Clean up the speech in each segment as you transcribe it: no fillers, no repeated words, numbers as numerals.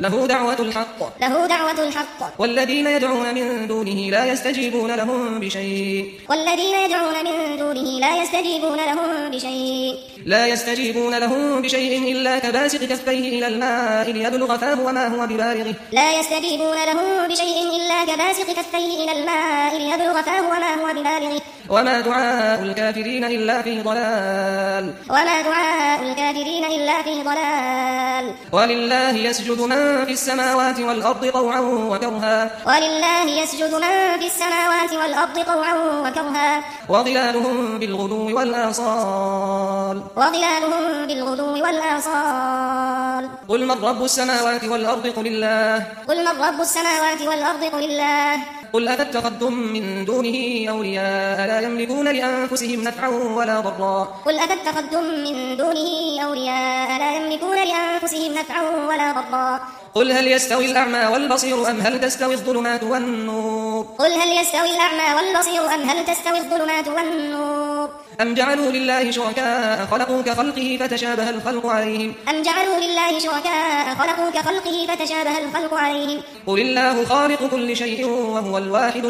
له دعوة الحق والذين يدعون من دونه لا يستجيبون لهم بشيء إلا كباسط كفيه إلى الماء ليبلغ فاه وما هو ببالغه وما دعاء الكافرين إلا في ضلال ولله يسجد من في السماوات والأرض طوعا وكرها وظلالهم بالغدو والآصال قل من رب السماوات والأرض قل الله قل أفاتخذتم من دونه أولياء لا يملكون لأنفسهم نفعا ولا ضرا قل هل يستوي الأعمى والبصير أم هل تستوي الظلمات والنور أم جعلوا لله شركاء خلقوا كخلقه فتشابه الخلق عليهم قل الله خالق كل شيء وهو الواحد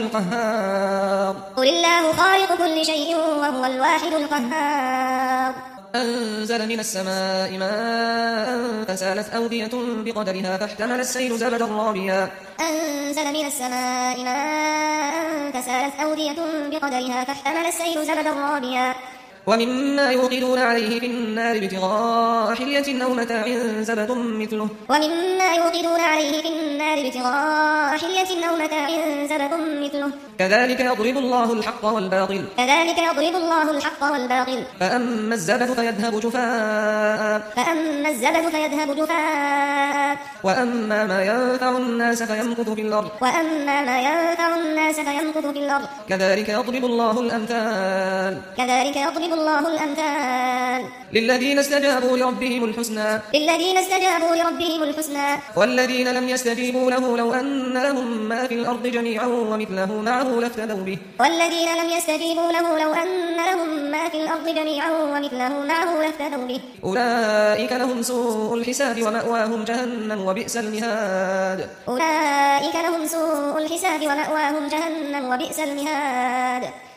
القهار أنزل من السماء ماء فسالت أودية بقدرها فاحتمل السيل زبدا رابيا ومما يوقدون عليه في النار ابتغاء حلية أو متاع زبد مثله كذلك يضرب الله الحق والباطل فأما الزبد فيذهب جفاء وأما ما ينفع الناس فيمكث في الأرض كذلك يضرب الله الأمثال للذين استجابوا لربهم الحسنى والذين لم يستجيبوا له لو أن لهم ما في الأرض جميعا ومثله معه لافتدوا به أولئك لهم سوء الحساب ومأواهم جهنم وبئس المهاد